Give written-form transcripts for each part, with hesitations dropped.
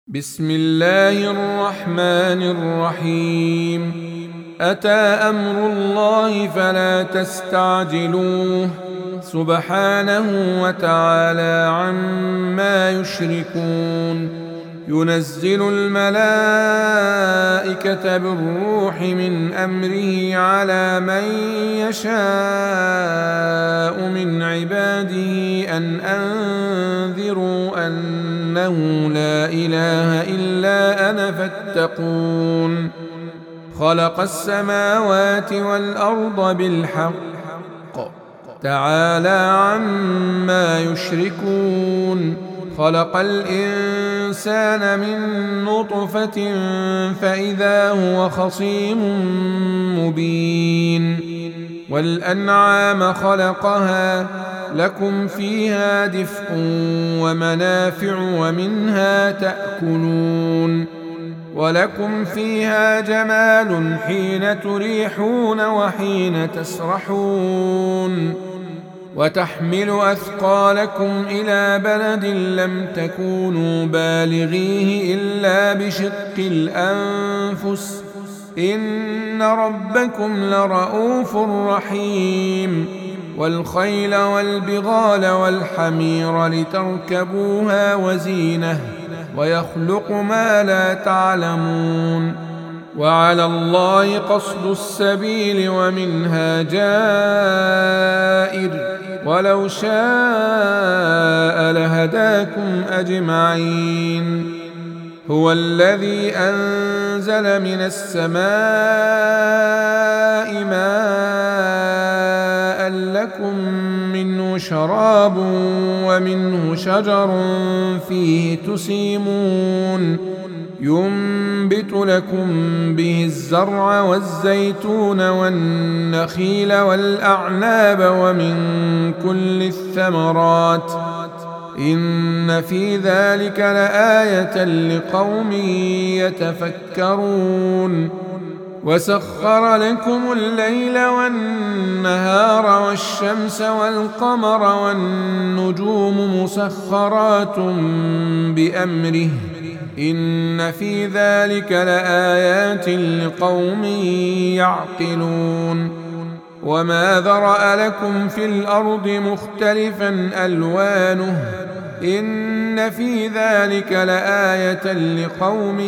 بسم الله الرحمن الرحيم. أتى أمر الله فلا تستعجلوه سبحانه وتعالى عما يشركون. ينزل الملائكة بالروح من أمره على من يشاء من عباده أن أنذروا أنه لا إله إلا أنا فاتقون. خلق السماوات والأرض بالحق تعالى عما يشركون. خلق الإنسان من نطفة فإذا هو خصيم مبين. والأنعام خلقها لكم فيها دفء ومنافع ومنها تأكلون. ولكم فيها جمال حين تريحون وحين تسرحون. وتحمل أثقالكم إلى بلد لم تكونوا بالغيه إلا بشق الأنفس إن ربكم لرؤوف رحيم. والخيل والبغال والحمير لتركبوها وزينة ويخلق ما لا تعلمون. وعلى الله قصد السبيل ومنها جائر ولو شاء لهداكم أجمعين. هو الذي أنزل من السماء ماء لكم منه شراب ومنه شجر فيه تسيمون. ينبت لكم به الزرع والزيتون والنخيل والأعناب ومن كل الثمرات إن في ذلك لآية لقوم يتفكرون. وسخر لكم الليل والنهار والشمس والقمر والنجوم مسخرات بأمره إن في ذلك لآيات لقوم يعقلون. وما ذرأ لكم في الأرض مختلفا ألوانه إن في ذلك لآية لقوم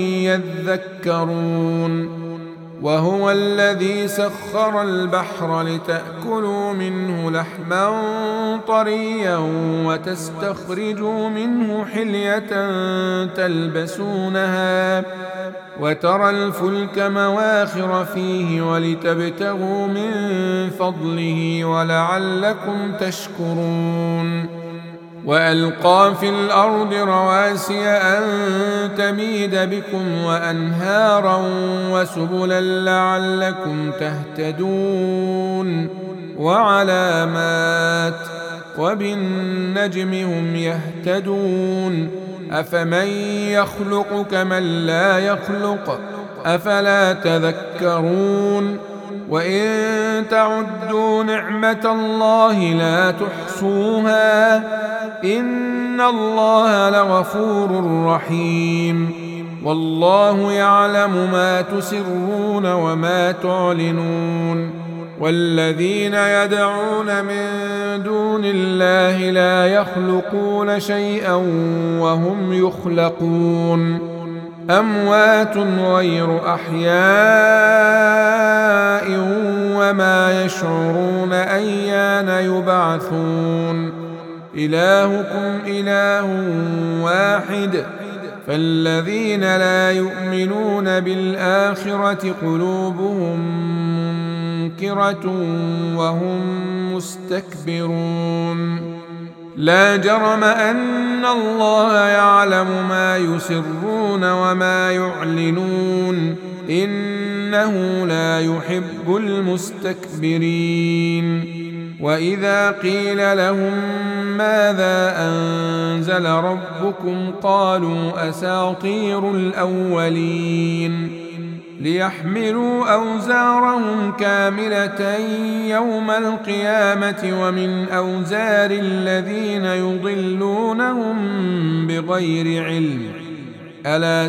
يذكرون. وهو الذي سخر البحر لتأكلوا منه لحما طريا وتستخرجوا منه حلية تلبسونها وترى الفلك مواخر فيه ولتبتغوا من فضله ولعلكم تشكرون. وألقى في الأرض رواسي أن تميد بكم وأنهارا وسبلا لعلكم تهتدون. وعلامات وبالنجم هم يهتدون. أفمن يخلق كمن لا يخلق أفلا تذكرون. وإن تعدوا نعمة الله لا تحصوها إن الله لغفور رحيم. والله يعلم ما تسرون وما تعلنون. والذين يدعون من دون الله لا يخلقون شيئا وهم يخلقون. أموات غير أحياء وما يشعرون أيان يبعثون. إلهكم إله واحد فالذين لا يؤمنون بالآخرة قلوبهم منكرة وهم مستكبرون. لا جرم أن الله يعلم ما يسرون وما يعلنون إنه لا يحب المستكبرين. وإذا قيل لهم ماذا أنزل ربكم قالوا أساطير الأولين. ليحملوا أوزارهم كاملة يوم القيامة ومن أوزار الذين يضلونهم بغير علم ألا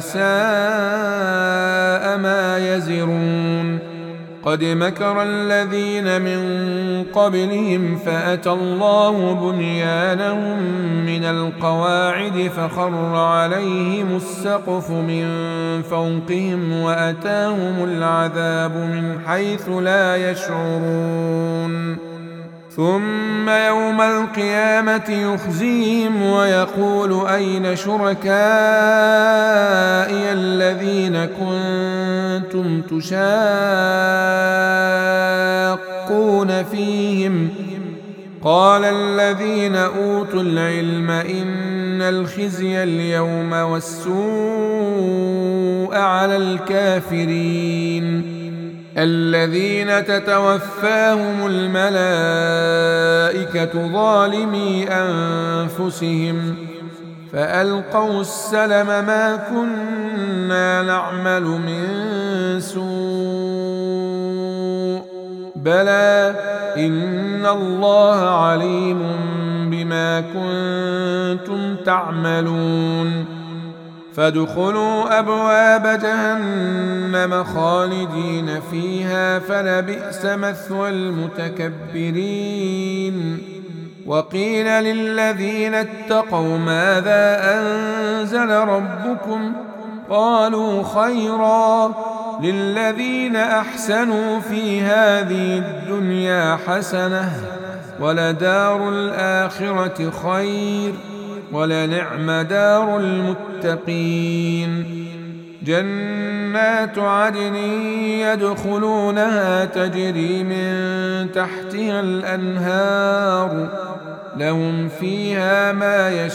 ساء ما يزرون قد مكر الذين من قبلهم فأتى الله بنيانهم من القواعد فخر عليهم السقف من فوقهم وأتاهم العذاب من حيث لا يشعرون ثم يوم القيامة يخزيهم ويقول أين شركائي الذين كنتم تشاقون فيهم قال الذين أوتوا العلم إن الخزي اليوم والسوء على الكافرين الذين تتوفاهم الملائكة ظالمي أنفسهم فألقوا السلم ما كنا نعمل من سوء بلى إن الله عليم بما كنتم تعملون فادخلوا أبواب جهنم خالدين فيها فلبئس مثوى المتكبرين وقيل للذين اتقوا ماذا أنزل ربكم قالوا خيرا للذين أحسنوا في هذه الدنيا حسنة ولدار الآخرة خير ولنعم دار المتقين جنات عدن يدخلونها تجري من تحتها الأنهار لهم فيها ما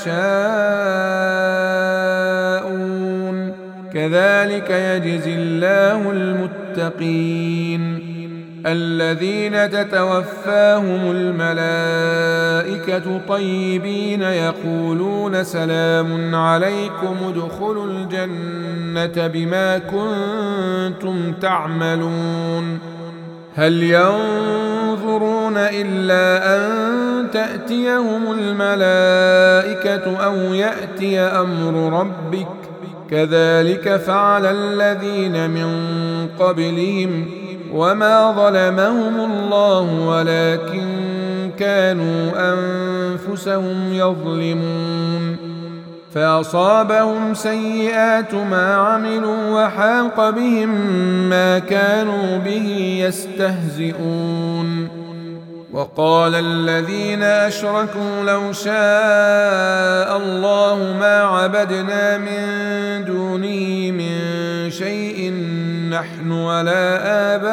يشاءون كذلك يجزي الله المتقين الذين تتوفاهم الملائكة طيبين يقولون سلام عليكم ادخلوا الجنة بما كنتم تعملون هل ينظرون إلا أن تأتيهم الملائكة أو يأتي أمر ربك كذلك فعل الذين من قبلهم وما ظلمهم الله ولكن كانوا أنفسهم يظلمون فأصابهم سيئات ما عملوا وحاق بهم ما كانوا به يستهزئون وقال الذين أشركوا لو شاء الله ما عبدنا من دونه من شيء نحن ولا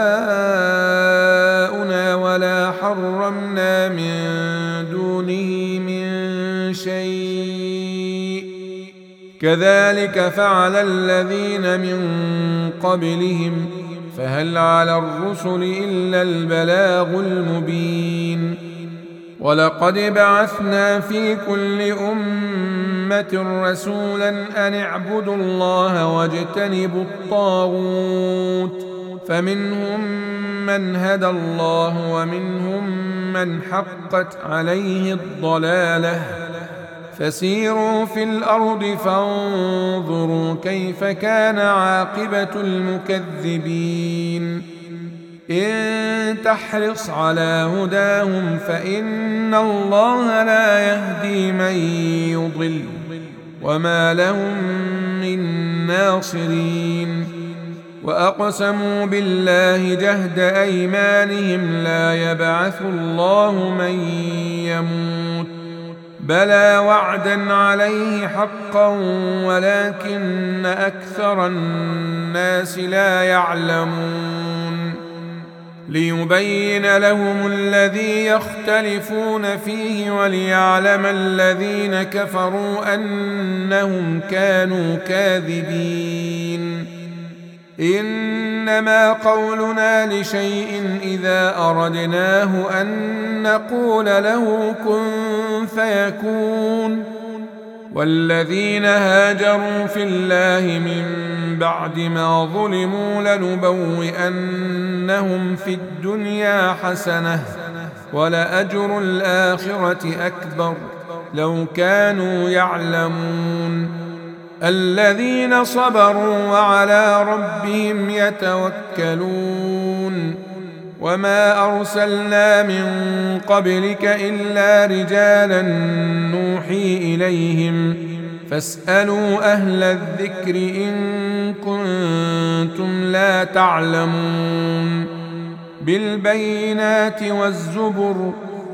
آباؤنا ولا حرمنا من دونه من شيء كذلك فعل الذين من قبلهم فهل على الرسل إلا البلاغ المبين ولقد بعثنا في كل أمة رسولا أن اعبدوا الله واجتنبوا الطاغوت فمنهم من هدى الله ومنهم من حقت عليه الضلالة فسيروا في الأرض فانظروا كيف كان عاقبة المكذبين إن تحرص على هداهم فإن الله لا يهدي من يضل وما لهم من ناصرين وأقسموا بالله جهد أيمانهم لا يبعث الله من يموت بلى وعدا عليه حقا ولكن أكثر الناس لا يعلمون ليبين لهم الذي يختلفون فيه وليعلم الذين كفروا أنهم كانوا كاذبين إنما قولنا لشيء إذا أردناه أن نقول له كن فيكون والذين هاجروا في الله من بعد ما ظلموا لنبوئنهم في الدنيا حسنة ولأجر الآخرة أكبر لو كانوا يعلمون الذين صبروا وعلى ربهم يتوكلون وما أرسلنا من قبلك إلا رجالا نوحي إليهم فاسألوا أهل الذكر إن كنتم لا تعلمون بالبينات والزبر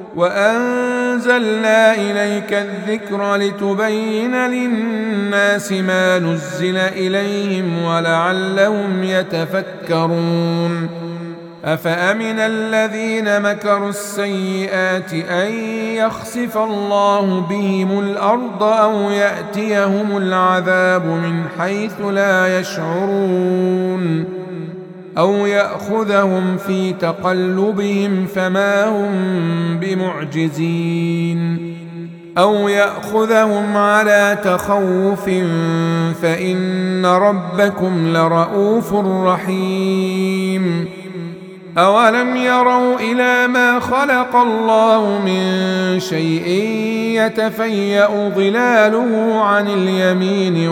وأنزلنا إليك الذكر لتبين للناس ما نزل إليهم ولعلهم يتفكرون أفأمن الذين مكروا السيئات أن يخسف الله بهم الأرض أو يأتيهم العذاب من حيث لا يشعرون أو يأخذهم في تقلبهم فما هم بمعجزين أو يأخذهم على تخوف فإن ربكم لرؤوف رحيم أولم يروا إلى ما خلق الله من شيء يتفيأ ظلاله عن اليمين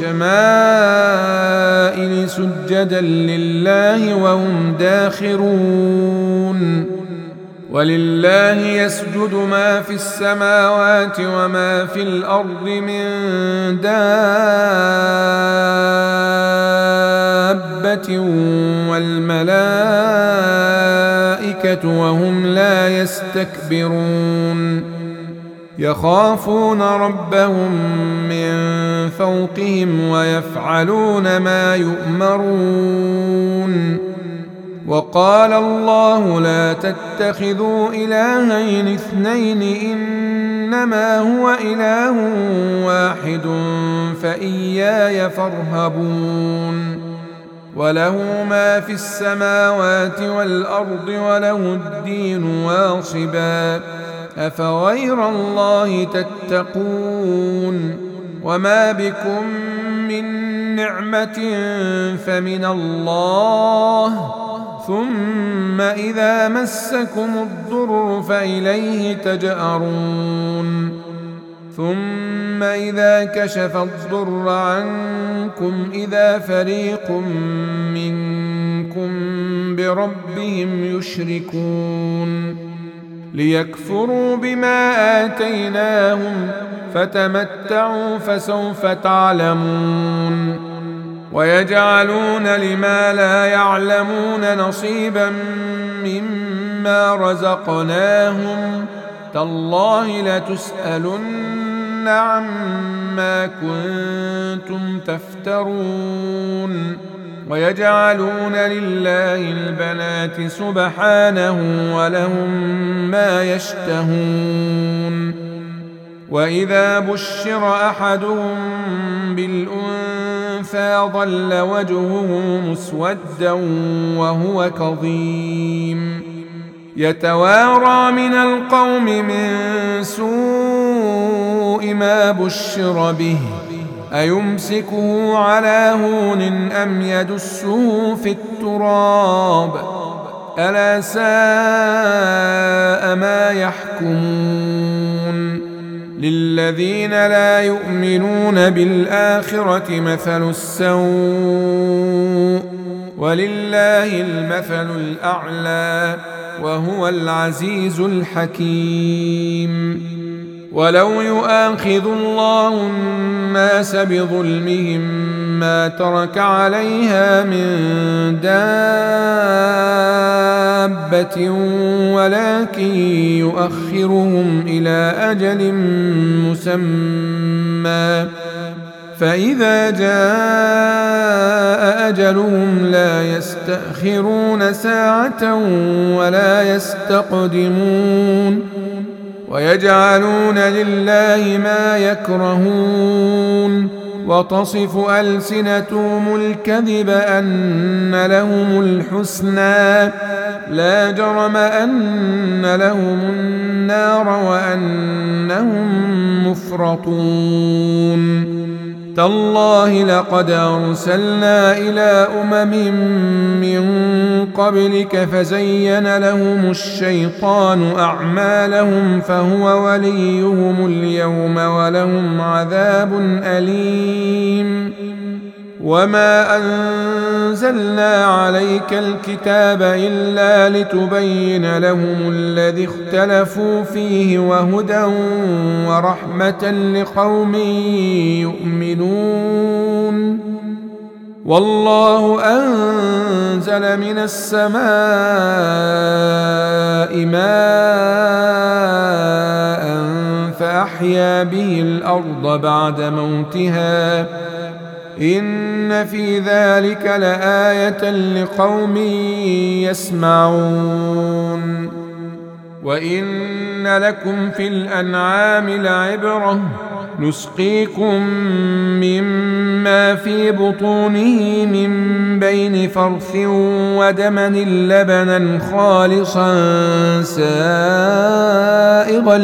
والشمائل سجدا لله وهم داخرون ولله يسجد ما في السماوات وما في الأرض من دابة والملائكة وهم لا يستكبرون يخافون ربهم من فوقهم ويفعلون ما يؤمرون وقال الله لا تتخذوا إلهين اثنين إنما هو إله واحد فإياي فارهبون وله ما في السماوات والأرض وله الدين واصبا أفغير الله تتقون وما بكم من نعمة فمن الله ثم إذا مسكم الضر فإليه تجأرون ثم إذا كشف الضر عنكم إذا فريق منكم بربهم يشركون ليكفروا بما آتيناهم فتمتعوا فسوف تعلمون ويجعلون لما لا يعلمون نصيبا مما رزقناهم تالله لتسألن عما كنتم تفترون ويجعلون لله البنات سبحانه ولهم ما يشتهون وإذا بشر أحدهم بالأنثى ظل وجهه مسودا وهو كظيم يتوارى من القوم من سوء ما بشر به أيمسكه على هون أم يدسه في التراب ألا ساء ما يحكمون للذين لا يؤمنون بالآخرة مثل السوء ولله المثل الأعلى وهو العزيز الحكيم ولو يؤاخذ الله الناس بظلمهم ما ترك عليها من دابة ولكن يؤخرهم إلى أجل مسمى فإذا جاء أجلهم لا يستأخرون ساعة ولا يستقدمون ويجعلون لله ما يكرهون وتصف ألسنتهم الكذب أن لهم الحسنى لا جرم أن لهم النار وأنهم مفرطون تالله لقد أرسلنا إلى من قبلك فزين لهم الشيطان أعمالهم فهو وليهم اليوم ولهم عذاب أليم وما أنزلنا عليك الكتاب إلا لتبين لهم الذي اختلفوا فيه وهدى ورحمة لقوم يؤمنون والله أنزل من السماء ماء فأحيا به الأرض بعد موتها إن في ذلك لآية لقوم يسمعون وإن لكم في الأنعام لعبرة نسقيكم مما في بطونه من بين فرث ودم لبنا خالصا سائغا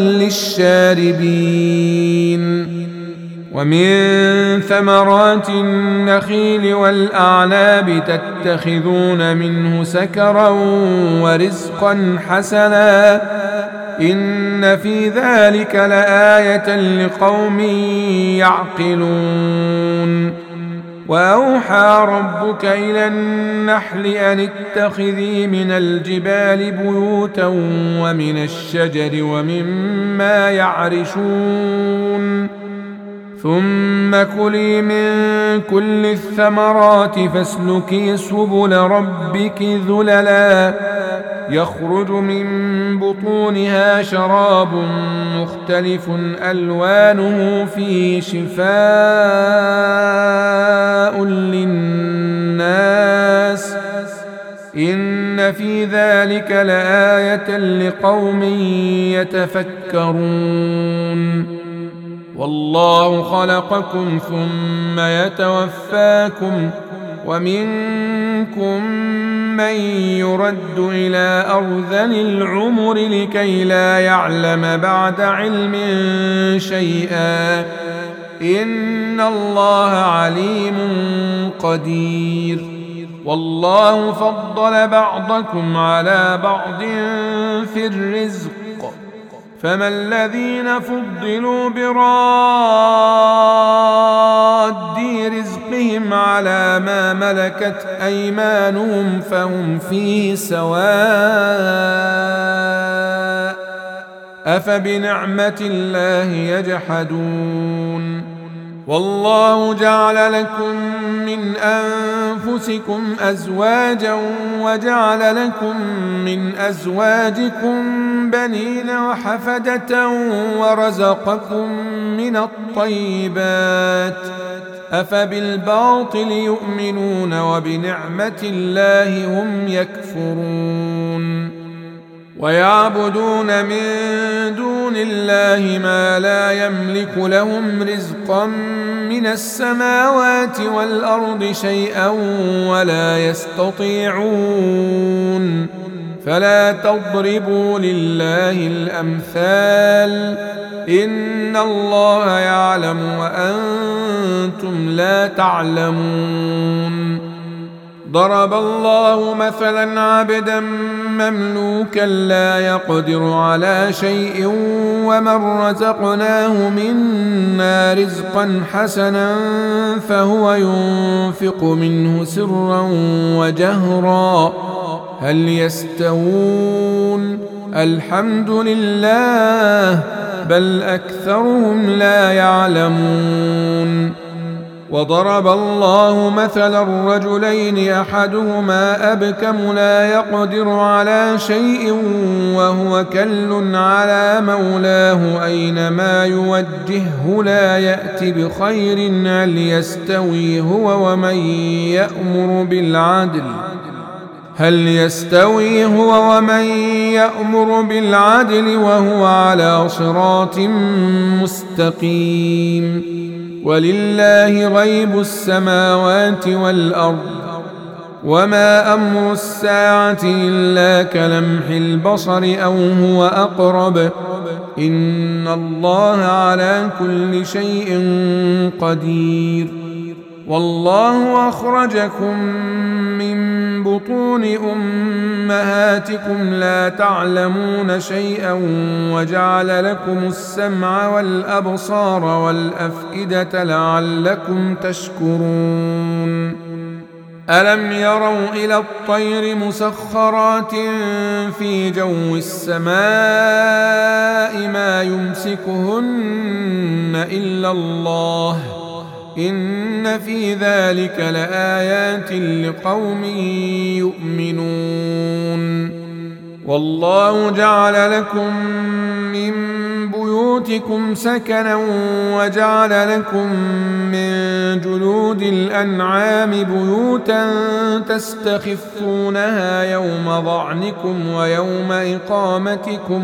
للشاربين ومن ثمرات النخيل والأعناب تتخذون منه سكرا ورزقا حسنا إن في ذلك لآية لقوم يعقلون وأوحى ربك إلى النحل أن اتخذي من الجبال بيوتا ومن الشجر ومما يعرشون ثم كلي من كل الثمرات فاسلكي سبل ربك ذللا يخرج من بطونها شراب مختلف ألوانه فيه شفاء للناس إن في ذلك لآية لقوم يتفكرون والله خلقكم ثم يتوفاكم ومنكم من يرد إلى أرذل العمر لكي لا يعلم بعد علم شيئا إن الله عليم قدير والله فضل بعضكم على بعض في الرزق فما الذين فضلوا براد رزقهم على ما ملكت أيمانهم فهم فيه سواء أفبنعمة الله يجحدون والله جعل لكم من أنفسكم أزواجا وجعل لكم من أزواجكم بنين وحفدة ورزقكم من الطيبات أفبالباطل يؤمنون وبنعمة الله هم يكفرون ويعبدون من دون الله ما لا يملك لهم رزقا من السماوات والأرض شيئا ولا يستطيعون فلا تضربوا لله الأمثال إن الله يعلم وأنتم لا تعلمون ضرب الله مثلا عبدا مملوكا لا يقدر على شيء ومن رزقناه منا رزقا حسنا فهو ينفق منه سرا وجهرا هل يستوون الحمد لله بل أكثرهم لا يعلمون وضرب الله مثلا رجلين أحدهما أبكم لا يقدر على شيء وهو كل على مولاه أينما يوجهه لا يأتي بخير هل يستوي هو ومن يأمر بالعدل وهو على صراط مستقيم ولله غيب السماوات والأرض وما أمر الساعة إلا كلمح البصر أو هو أقرب إن الله على كل شيء قدير. والله أخرجكم من بطون أمهاتكم لا تعلمون شيئا وجعل لكم السمع والأبصار والأفئدة لعلكم تشكرون. ألم يروا إلى الطير مسخرات في جو السماء ما يمسكهن إلا الله إن في ذلك لآيات لقوم يؤمنون. والله جعل لكم من بيوتكم سكنا وجعل لكم من جلود الأنعام بيوتا تستخفونها يوم ظعنكم ويوم إقامتكم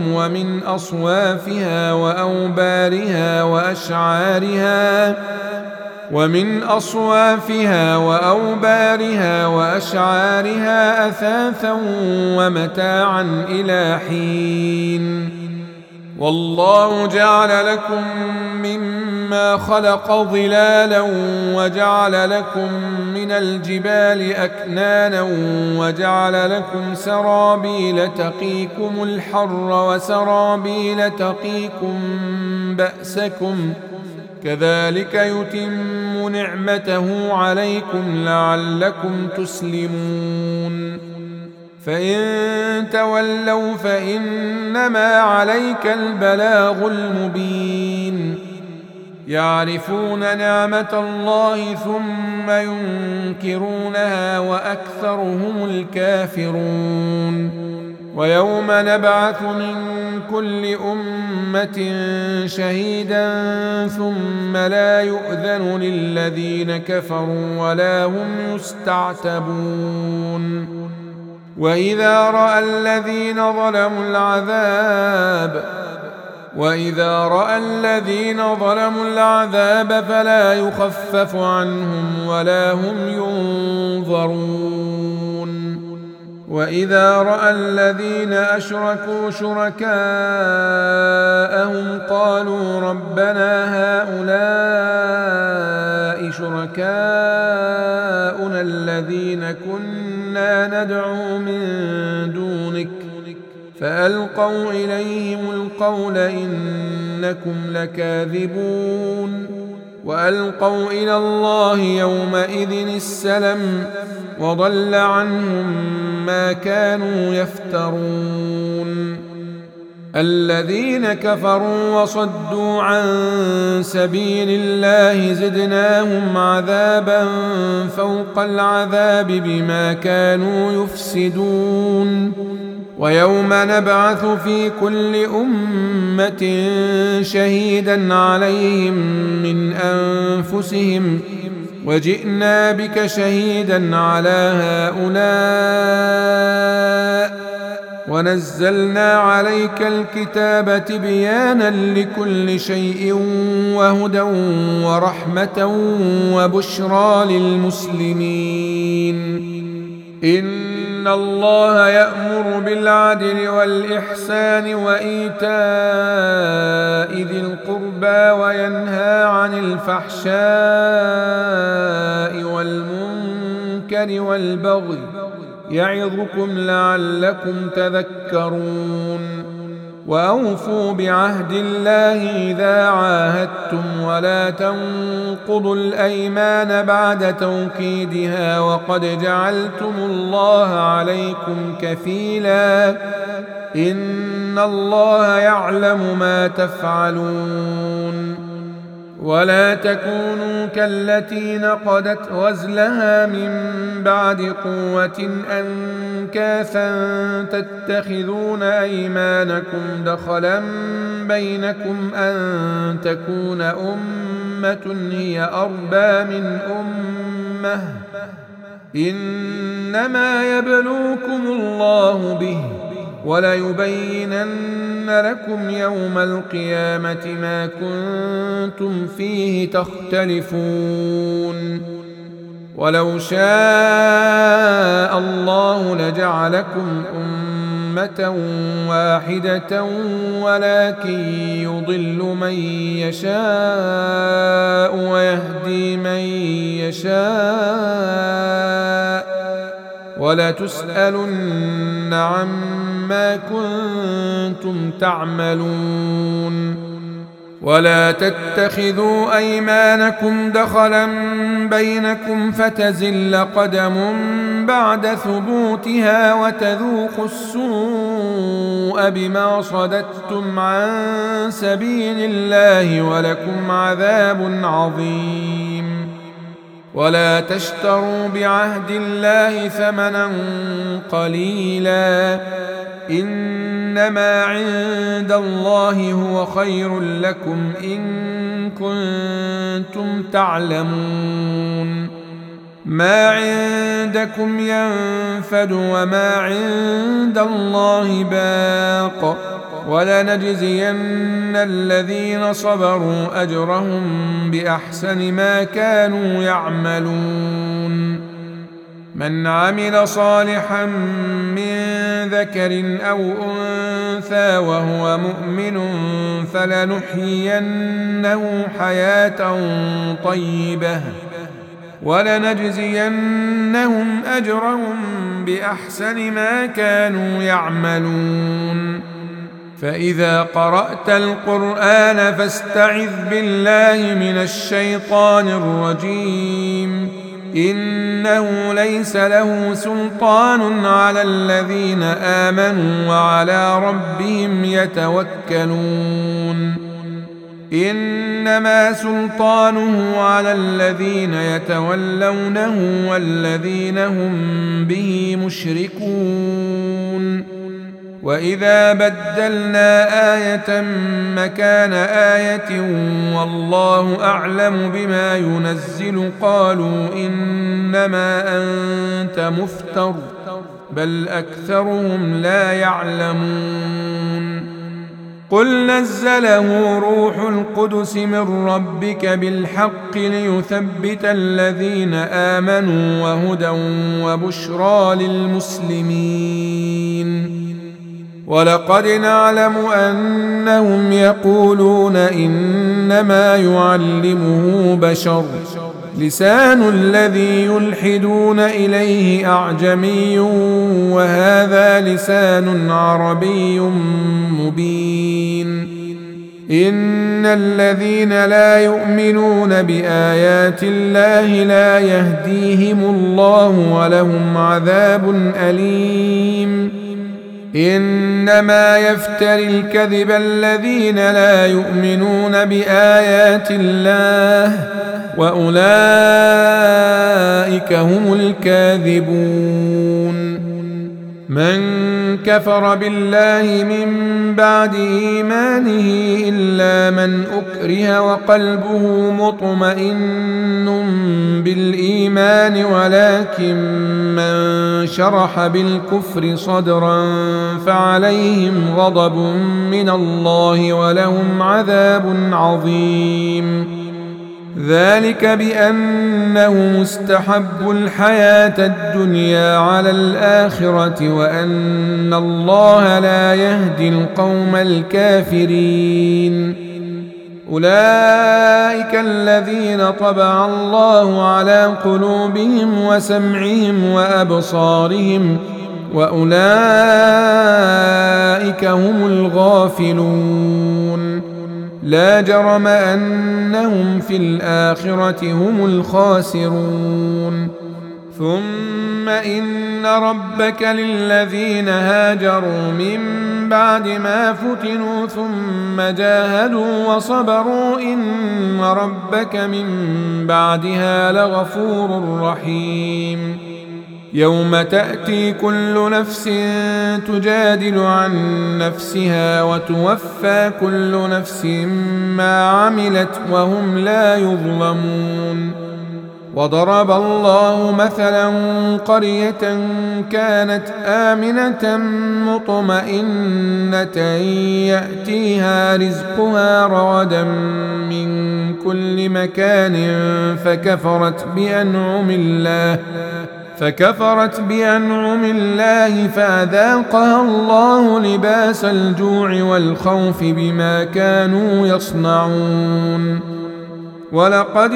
ومن أصوافها وأوبارها وأشعارها أثاثا ومتاعا إلى حين. والله جعل لكم مما خلق ظلالا وجعل لكم من الجبال أكنانا وجعل لكم سرابيل تقيكم الحر وسرابيل تقيكم بأسكم كذلك يتم نعمته عليكم لعلكم تسلمون. فإن تولوا فإنما عليك البلاغ المبين. يعرفون نعمة الله ثم ينكرونها وأكثرهم الكافرون. ويوم نبعث من كل أمة شهيدا ثم لا يؤذن للذين كفروا ولا هم يستعتبون. وإذا رأى الذين ظلموا العذاب فلا يخفف عنهم ولا هم ينظرون. وإذا رأى الذين أشركوا شركاءهم قالوا ربنا هؤلاء شركاؤنا الذين كنا ندعو من دونك فألقوا إليهم القول إنكم لكاذبون. وألقوا إلى الله يومئذ السلم وضل عنهم ما كانوا يفترون. الذين كفروا وصدوا عن سبيل الله زدناهم عذابا فوق العذاب بما كانوا يفسدون. ويوم نبعث في كل أمة شهيدا عليهم من أنفسهم وجئنا بك شهيدا على هؤلاء ونزلنا عليك الكتاب تبيانا لكل شيء وهدى ورحمة وبشرى للمسلمين. إن الله يأمر بالعدل والإحسان وإيتاء ذي القربى وينهى عن الفحشاء والمنكر والبغي يعظكم لعلكم تذكرون. وأوفوا بعهد الله إذا عاهدتم ولا تنقضوا الأيمان بعد توكيدها وقد جعلتم الله عليكم كفيلا إن الله يعلم ما تفعلون. ولا تكونوا كالتي نقضت غزلها من بعد قوة أنكاثا تتخذون أيمانكم دخلا بينكم أن تكون أمة هي أربى من أمة إنما يبلوكم الله به وليبينن لكم يوم القيامة ما كنتم فيه تختلفون. ولو شاء الله لجعلكم أمة أمة واحدة ولكن يضل من يشاء ويهدي من يشاء ولتسألن عما كنتم تعملون. ولا تتخذوا أيمانكم دخلا بينكم فتزل قدم بعد ثبوتها وتذوقوا السوء بما صددتم عن سبيل الله ولكم عذاب عظيم. ولا تشتروا بعهد الله ثمنا قليلا إنما عند الله هو خير لكم إن كنتم تعلمون. ما عندكم ينفد وما عند الله باق ولنجزين الذين صبروا أجرهم بأحسن ما كانوا يعملون. من عمل صالحا من ذكر أو أنثى وهو مؤمن فلنحيينه حياة طيبة ولنجزينهم أجرهم بأحسن ما كانوا يعملون. فإذا قرأت القرآن فاستعذ بالله من الشيطان الرجيم إنه ليس له سلطان على الذين آمنوا وعلى ربهم يتوكلون. إنما سلطانه على الذين يتولونه والذين هم به مشركون. وإذا بدلنا آية مكان آية والله أعلم بما ينزل قالوا إنما أنت مفتر بل أكثرهم لا يعلمون. قل نزله روح القدس من ربك بالحق ليثبت الذين آمنوا وهدى وبشرى للمسلمين. ولقد نعلم أنهم يقولون إنما يعلمه بشر لسان الذي يلحدون إليه أعجمي وهذا لسان عربي مبين. إن الذين لا يؤمنون بآيات الله لا يهديهم الله ولهم عذاب أليم. إنما يفتري الكذب الذين لا يؤمنون بآيات الله وأولئك هم الكاذبون. من كفر بالله من بعد إيمانه إلا من أكره وقلبه مطمئن بالإيمان ولكن من شرح بالكفر صدرا فعليهم غضب من الله ولهم عذاب عظيم. ذلك بأنه مستحب الحياة الدنيا على الآخرة وأن الله لا يهدي القوم الكافرين. أولئك الذين طبع الله على قلوبهم وسمعهم وأبصارهم وأولئك هم الغافلون. لا جرم أنهم في الآخرة هم الخاسرون. ثم إن ربك للذين هاجروا من بعد ما فتنوا ثم جاهدوا وصبروا إن ربك من بعدها لغفور رحيم. يوم تأتي كل نفس تجادل عن نفسها وتوفى كل نفس ما عملت وهم لا يظلمون. وضرب الله مثلا قرية كانت آمنة مطمئنة يأتيها رزقها رغدا من كل مكان فكفرت بأنعم الله فأذاقها الله لباس الجوع والخوف بما كانوا يصنعون. ولقد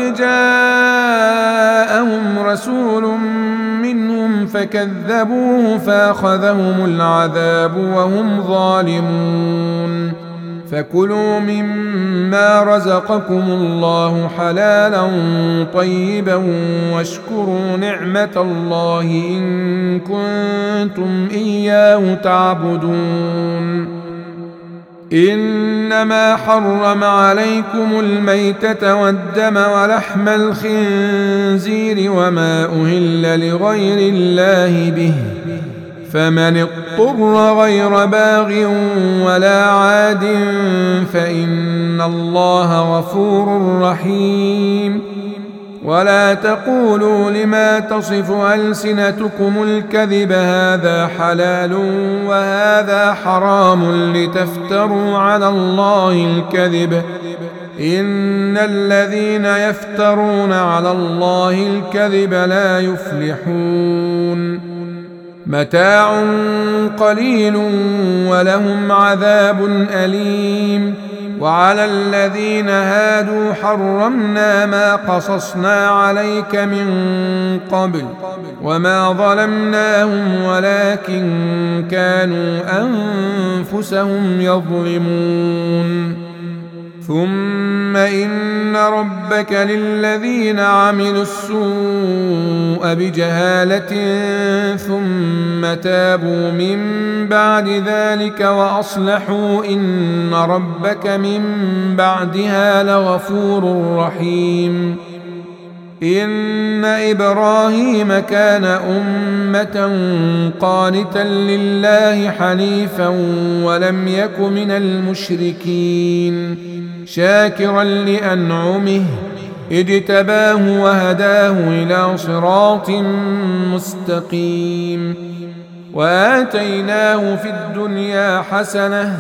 جاءهم رسول منهم فكذبوه فأخذهم العذاب وهم ظالمون. فكلوا مما رزقكم الله حلالا طيبا واشكروا نعمة الله إن كنتم إياه تعبدون. إنما حرم عليكم الميتة والدم ولحم الخنزير وما أهل لغير الله به، فمن اضطر غير باغ ولا عاد فإن الله غفور رحيم. ولا تقولوا لما تصف ألسنتكم الكذب هذا حلال وهذا حرام لتفتروا على الله الكذب، إن الذين يفترون على الله الكذب لا يفلحون. متاع قليل ولهم عذاب أليم. وعلى الذين هادوا حرمنا ما قصصنا عليك من قبل وما ظلمناهم ولكن كانوا أنفسهم يظلمون. ثم إن ربك للذين عملوا السوء بجهالة ثم تابوا من بعد ذلك وأصلحوا إن ربك من بعدها لغفور رحيم. إن إبراهيم كان أمة قانتا لله حنيفا ولم يك من المشركين، شاكرا لأنعمه اجتباه وهداه إلى صراط مستقيم. وآتيناه في الدنيا حسنة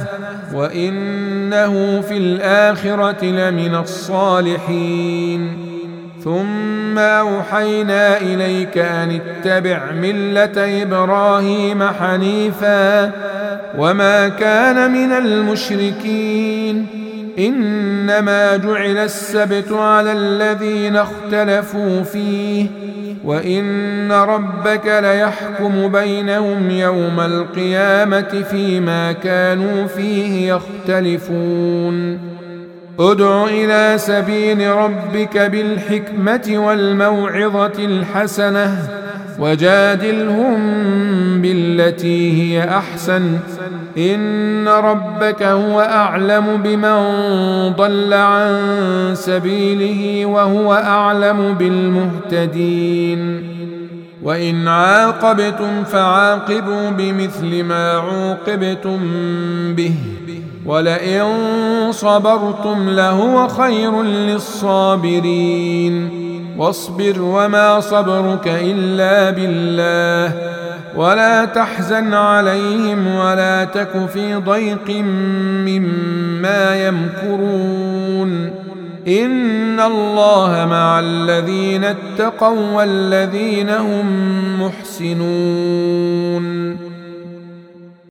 وإنه في الآخرة لمن الصالحين. ثم أوحينا إليك أن اتبع ملة إبراهيم حنيفا وما كان من المشركين. إنما جعل السبت على الذين اختلفوا فيه وإن ربك ليحكم بينهم يوم القيامة فيما كانوا فيه يختلفون. ادع إلى سبيل ربك بالحكمة والموعظة الحسنة وجادلهم بالتي هي أحسن، إن ربك هو أعلم بمن ضل عن سبيله وهو أعلم بالمهتدين. وإن عاقبتم فعاقبوا بمثل ما عوقبتم به ولئن صبرتم لهو خير للصابرين. واصبر وما صبرك إلا بالله ولا تحزن عليهم ولا تك في ضيق مما يمكرون. إن الله مع الذين اتقوا والذين هم محسنون.